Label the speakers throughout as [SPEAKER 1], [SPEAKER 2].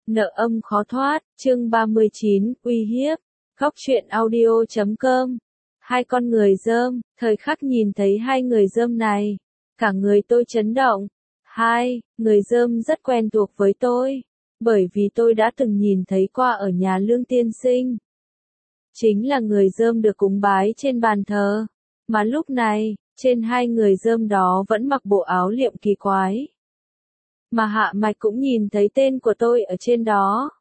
[SPEAKER 1] Nợ âm khó thoát, chương 39, uy hiếp. Góc truyện audio.com. Hai con người rơm, thời khắc nhìn thấy hai người rơm này, cả người tôi chấn động. Hai người rơm rất quen thuộc với tôi, bởi vì tôi đã từng nhìn thấy qua ở nhà Lương Tiên Sinh. Chính là người rơm được cúng bái trên bàn thờ, mà lúc này, trên hai người rơm đó vẫn mặc bộ áo liệm kỳ quái. Mà Hạ Mạch cũng nhìn thấy tên của tôi ở trên đó.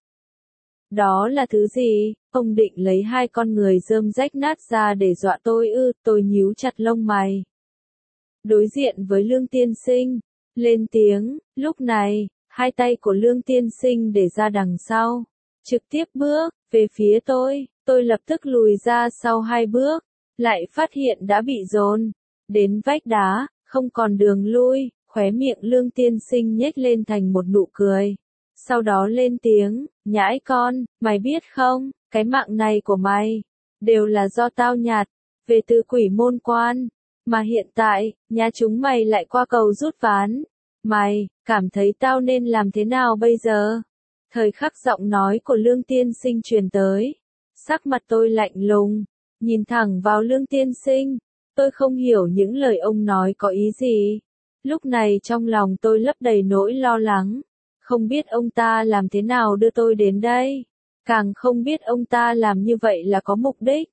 [SPEAKER 1] Đó là thứ gì? Ông định lấy hai con người rơm rách nát ra để dọa tôi ư? Tôi nhíu chặt lông mày. Đối diện với Lương Tiên Sinh, lên tiếng, lúc này, hai tay của Lương Tiên Sinh để ra đằng sau, trực tiếp bước về phía tôi lập tức lùi ra sau hai bước, lại phát hiện đã bị dồn đến vách đá, không còn đường lui. Khóe miệng Lương Tiên Sinh nhếch lên thành một nụ cười. Sau đó lên tiếng, nhãi con, mày biết không, cái mạng này của mày, đều là do tao nhặt, về từ Quỷ Môn Quan, mà hiện tại, nhà chúng mày lại qua cầu rút ván. Mày, cảm thấy tao nên làm thế nào bây giờ? Thời khắc giọng nói của Lương Tiên Sinh truyền tới, sắc mặt tôi lạnh lùng, nhìn thẳng vào Lương Tiên Sinh, tôi không hiểu những lời ông nói có ý gì. Lúc này trong lòng tôi lấp đầy nỗi lo lắng, không biết ông ta làm thế nào đưa tôi đến đây, càng không biết ông ta làm như vậy là có mục đích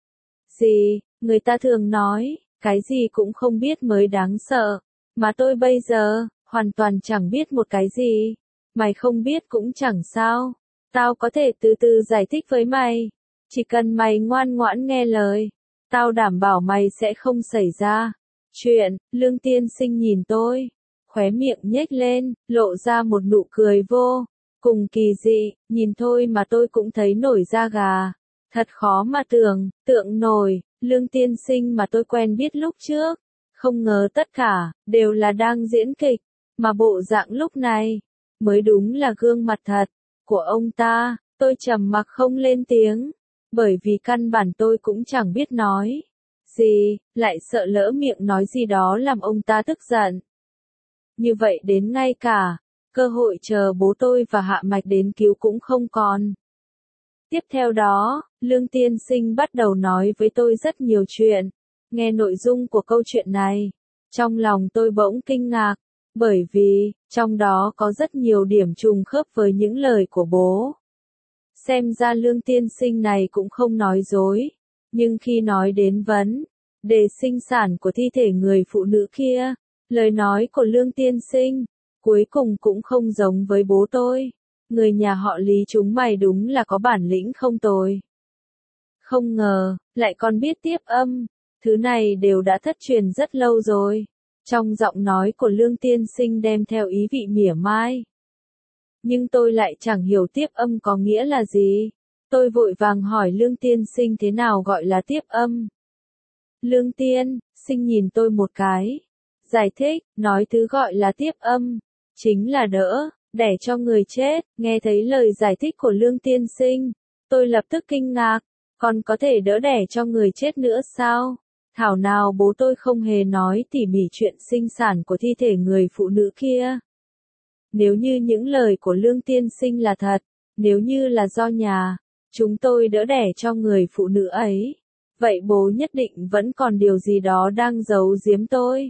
[SPEAKER 1] gì. Người ta thường nói, cái gì cũng không biết mới đáng sợ, mà tôi bây giờ, hoàn toàn chẳng biết một cái gì. Mày không biết cũng chẳng sao, tao có thể từ từ giải thích với mày, chỉ cần mày ngoan ngoãn nghe lời, tao đảm bảo mày sẽ không xảy ra chuyện. Lương Tiên Sinh nhìn tôi, khóe miệng nhếch lên, lộ ra một nụ cười vô cùng kỳ dị, nhìn thôi mà tôi cũng thấy nổi da gà. Thật khó mà tượng nổi, Lương Tiên Sinh mà tôi quen biết lúc trước, không ngờ tất cả đều là đang diễn kịch, mà bộ dạng lúc này mới đúng là gương mặt thật của ông ta. Tôi trầm mặc không lên tiếng, bởi vì căn bản tôi cũng chẳng biết nói gì, lại sợ lỡ miệng nói gì đó làm ông ta tức giận. Như vậy đến ngay cả cơ hội chờ bố tôi và Hạ Mạch đến cứu cũng không còn. Tiếp theo đó, Lương Tiên Sinh bắt đầu nói với tôi rất nhiều chuyện. Nghe nội dung của câu chuyện này, trong lòng tôi bỗng kinh ngạc, bởi vì trong đó có rất nhiều điểm trùng khớp với những lời của bố. Xem ra Lương Tiên Sinh này cũng không nói dối, nhưng khi nói đến vấn đề sinh sản của thi thể người phụ nữ kia, lời nói của Lương Tiên Sinh cuối cùng cũng không giống với bố tôi. Người nhà họ Lý chúng mày đúng là có bản lĩnh không tồi. Không ngờ, lại còn biết tiếp âm, thứ này đều đã thất truyền rất lâu rồi. Trong giọng nói của Lương Tiên Sinh đem theo ý vị mỉa mai. Nhưng tôi lại chẳng hiểu tiếp âm có nghĩa là gì. Tôi vội vàng hỏi Lương Tiên Sinh thế nào gọi là tiếp âm. Lương Tiên Sinh nhìn tôi một cái, giải thích, nói thứ gọi là tiếp âm chính là đẻ cho người chết. Nghe thấy lời giải thích của Lương Tiên Sinh, tôi lập tức kinh ngạc, còn có thể đẻ cho người chết nữa sao? Thảo nào bố tôi không hề nói tỉ mỉ chuyện sinh sản của thi thể người phụ nữ kia. Nếu như những lời của Lương Tiên Sinh là thật, nếu như là do nhà chúng tôi đẻ cho người phụ nữ ấy, vậy bố nhất định vẫn còn điều gì đó đang giấu giếm tôi.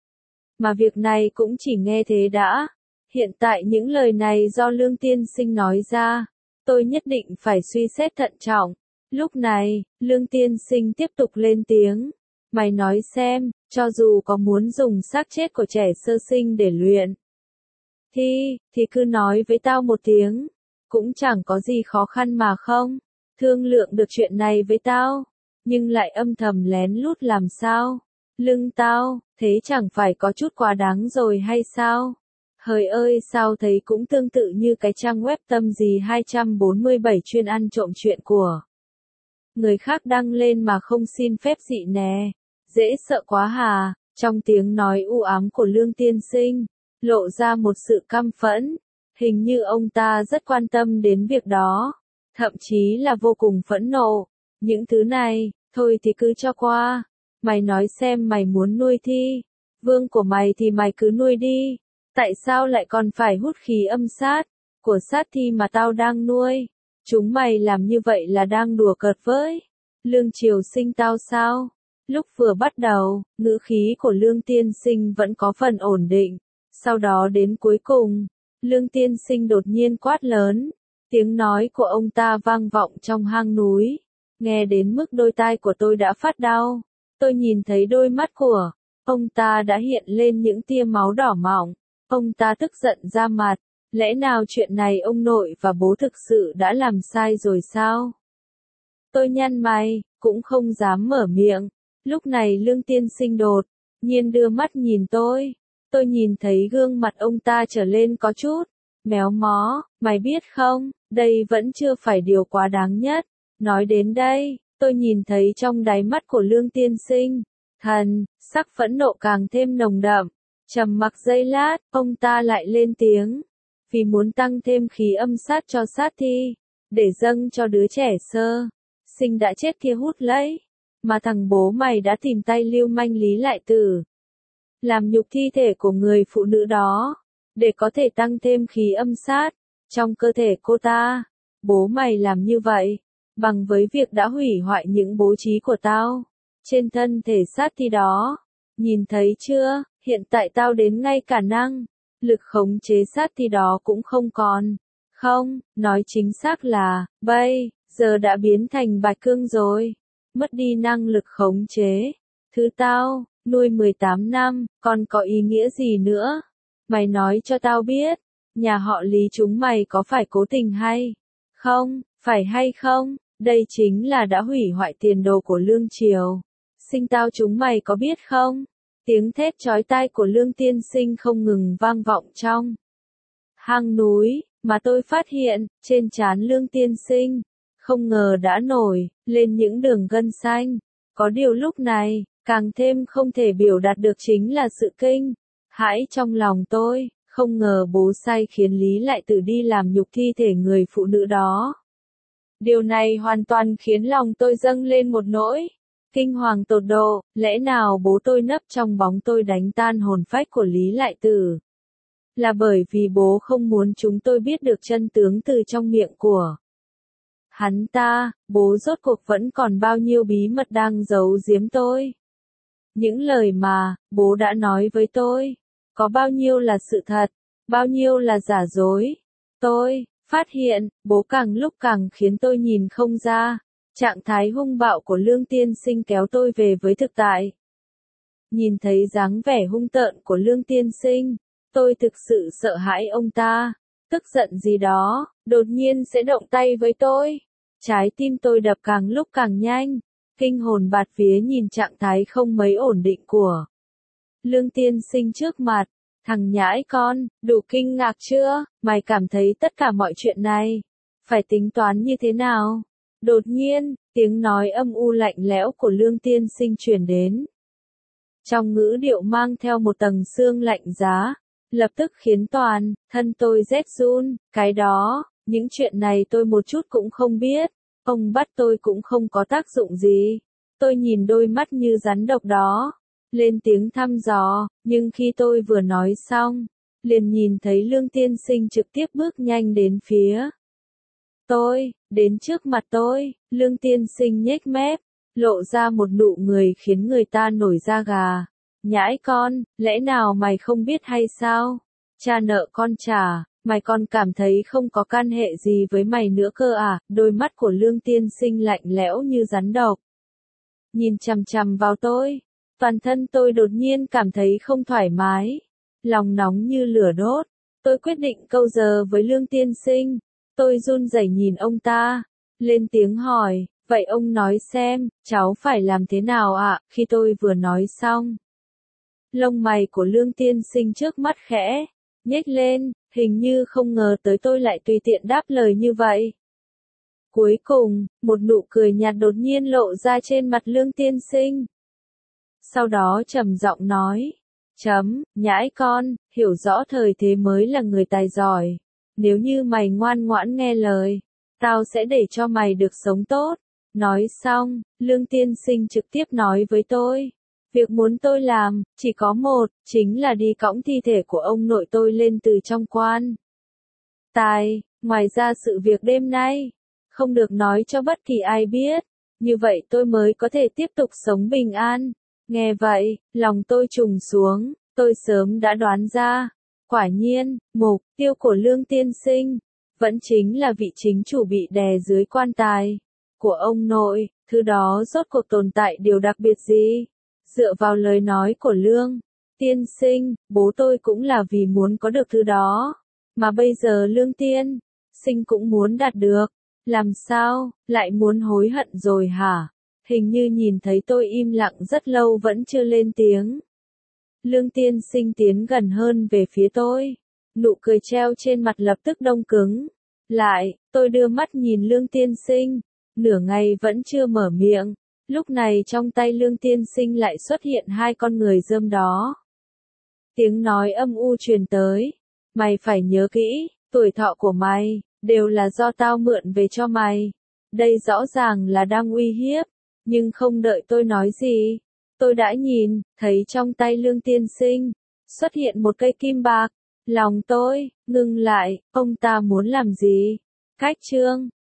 [SPEAKER 1] Mà việc này cũng chỉ nghe thế đã. Hiện tại những lời này do Lương Tiên Sinh nói ra, tôi nhất định phải suy xét thận trọng. Lúc này, Lương Tiên Sinh tiếp tục lên tiếng. Mày nói xem, cho dù có muốn dùng xác chết của trẻ sơ sinh để luyện thì cứ nói với tao một tiếng, cũng chẳng có gì khó khăn mà không thương lượng được chuyện này với tao, nhưng lại âm thầm lén lút làm sao? Lưng tao, thế chẳng phải có chút quá đáng rồi hay sao? Hời ơi, sao thấy cũng tương tự như cái trang web Tâm Gì 247 chuyên ăn trộm chuyện của người khác đăng lên mà không xin phép dị nè. Dễ sợ quá hà. Trong tiếng nói u ám của Lương Tiên Sinh, lộ ra một sự căm phẫn. Hình như ông ta rất quan tâm đến việc đó, thậm chí là vô cùng phẫn nộ. Những thứ này, thôi thì cứ cho qua. Mày nói xem, mày muốn nuôi thi vương của mày thì mày cứ nuôi đi. Tại sao lại còn phải hút khí âm sát? của sát thi mà tao đang nuôi. Chúng mày làm như vậy là đang đùa cợt với Lương Triều Sinh tao sao? Lúc vừa bắt đầu, ngữ khí của Lương Tiên Sinh vẫn có phần ổn định. Sau đó đến cuối cùng, Lương Tiên Sinh đột nhiên quát lớn. Tiếng nói của ông ta vang vọng trong hang núi. Nghe đến mức đôi tai của tôi đã phát đau. Tôi nhìn thấy đôi mắt của ông ta đã hiện lên những tia máu đỏ mọng. Ông ta tức giận ra mặt. Lẽ nào chuyện này ông nội và bố thực sự đã làm sai rồi sao? Tôi nhăn mày, cũng không dám mở miệng. Lúc này Lương Tiên Sinh đột nhiên đưa mắt nhìn tôi. Tôi nhìn thấy gương mặt ông ta trở lên có chút méo mó. Mày biết không, đây vẫn chưa phải điều quá đáng nhất. Nói đến đây, tôi nhìn thấy trong đáy mắt của Lương Tiên Sinh, sắc phẫn nộ càng thêm nồng đậm. Trầm mặc giây lát, ông ta lại lên tiếng. Vì muốn tăng thêm khí âm sát cho sát thi, để dâng cho đứa trẻ sơ sinh đã chết kia hút lấy, mà thằng bố mày đã tìm tay lưu manh Lý Lại Tử, làm nhục thi thể của người phụ nữ đó, để có thể tăng thêm khí âm sát trong cơ thể cô ta. Bố mày làm như vậy, bằng với việc đã hủy hoại những bố trí của tao trên thân thể sát thi đó. Nhìn thấy chưa, hiện tại tao đến ngay cả năng lực khống chế sát thi đó cũng không còn. Không, nói chính xác là, bây giờ đã biến thành bạch cương rồi. Mất đi năng lực khống chế. Thứ tao nuôi 18 năm, còn có ý nghĩa gì nữa? Mày nói cho tao biết, nhà họ Lý chúng mày có phải cố tình hay không? Phải hay không? Đây chính là đã hủy hoại tiền đồ của Lương Triều Sinh tao, chúng mày có biết không? Tiếng thét chói tai của Lương Tiên Sinh không ngừng vang vọng trong hang núi, mà tôi phát hiện, trên trán Lương Tiên Sinh, không ngờ đã nổi lên những đường gân xanh. Có điều lúc này, càng thêm không thể biểu đạt được chính là sự kinh hãi trong lòng tôi. Không ngờ bố sai khiến Lý Lại Tử đi làm nhục thi thể người phụ nữ đó. Điều này hoàn toàn khiến lòng tôi dâng lên một nỗi kinh hoàng tột độ. Lẽ nào bố tôi nấp trong bóng tôi đánh tan hồn phách của Lý Lại Tử? Là bởi vì bố không muốn chúng tôi biết được chân tướng từ trong miệng của hắn ta. Bố rốt cuộc vẫn còn bao nhiêu bí mật đang giấu giếm tôi? Những lời mà bố đã nói với tôi, có bao nhiêu là sự thật, bao nhiêu là giả dối? Tôi phát hiện, bố càng lúc càng khiến tôi nhìn không ra. Trạng thái hung bạo của Lương Tiên Sinh kéo tôi về với thực tại. Nhìn thấy dáng vẻ hung tợn của Lương Tiên Sinh, tôi thực sự sợ hãi ông ta, tức giận gì đó, đột nhiên sẽ động tay với tôi. Trái tim tôi đập càng lúc càng nhanh, kinh hồn bạt vía nhìn trạng thái không mấy ổn định của Lương Tiên Sinh trước mặt. Thằng nhãi con, đủ kinh ngạc chưa? Mày cảm thấy tất cả mọi chuyện này phải tính toán như thế nào? Đột nhiên, tiếng nói âm u lạnh lẽo của Lương Tiên Sinh truyền đến. Trong ngữ điệu mang theo một tầng sương lạnh giá, lập tức khiến toàn thân tôi rét run. Cái đó, những chuyện này tôi một chút cũng không biết. Ông bắt tôi cũng không có tác dụng gì. Tôi nhìn đôi mắt như rắn độc đó, lên tiếng thăm dò, nhưng khi tôi vừa nói xong, liền nhìn thấy Lương Tiên Sinh trực tiếp bước nhanh đến phía tôi, đến trước mặt tôi. Lương Tiên Sinh nhếch mép, lộ ra một nụ cười khiến người ta nổi da gà. Nhãi con, lẽ nào mày không biết hay sao? Cha nợ con trả, mày còn cảm thấy không có can hệ gì với mày nữa cơ à? Đôi mắt của Lương Tiên Sinh lạnh lẽo như rắn độc, nhìn chằm chằm vào tôi. Toàn thân tôi đột nhiên cảm thấy không thoải mái, lòng nóng như lửa đốt. Tôi quyết định câu giờ với Lương Tiên Sinh. Tôi run rẩy nhìn ông ta, lên tiếng hỏi, vậy ông nói xem, cháu phải làm thế nào ạ? Khi tôi vừa nói xong, lông mày của Lương Tiên Sinh trước mắt khẽ nhếch lên, hình như không ngờ tới tôi lại tùy tiện đáp lời như vậy. Cuối cùng, một nụ cười nhạt đột nhiên lộ ra trên mặt Lương Tiên Sinh. Sau đó trầm giọng nói, nhãi con, hiểu rõ thời thế mới là người tài giỏi. Nếu như mày ngoan ngoãn nghe lời, tao sẽ để cho mày được sống tốt. Nói xong, Lương Tiên Sinh trực tiếp nói với tôi, việc muốn tôi làm, chỉ có một, chính là đi cõng thi thể của ông nội tôi lên từ trong quan tài, ngoài ra sự việc đêm nay, không được nói cho bất kỳ ai biết, như vậy tôi mới có thể tiếp tục sống bình an. Nghe vậy, lòng tôi trùng xuống, tôi sớm đã đoán ra. Quả nhiên, mục tiêu của Lương Tiên Sinh, vẫn chính là vị chính chủ bị đè dưới quan tài của ông nội, thứ đó rốt cuộc tồn tại điều đặc biệt gì? Dựa vào lời nói của Lương Tiên Sinh, bố tôi cũng là vì muốn có được thứ đó, mà bây giờ Lương Tiên Sinh cũng muốn đạt được, làm sao, lại muốn hối hận rồi hả? Hình như nhìn thấy tôi im lặng rất lâu vẫn chưa lên tiếng. Lương Tiên Sinh tiến gần hơn về phía tôi, nụ cười treo trên mặt lập tức đông cứng. Lại, tôi đưa mắt nhìn Lương Tiên Sinh, nửa ngày vẫn chưa mở miệng, lúc này trong tay Lương Tiên Sinh lại xuất hiện hai con người rơm đó. Tiếng nói âm u truyền tới, mày phải nhớ kỹ, tuổi thọ của mày, đều là do tao mượn về cho mày. Đây rõ ràng là đang uy hiếp, nhưng không đợi tôi nói gì. Tôi đã nhìn, thấy trong tay Lương Tiên Sinh, xuất hiện một cây kim bạc. Lòng tôi, ngừng lại, ông ta muốn làm gì? Cách chương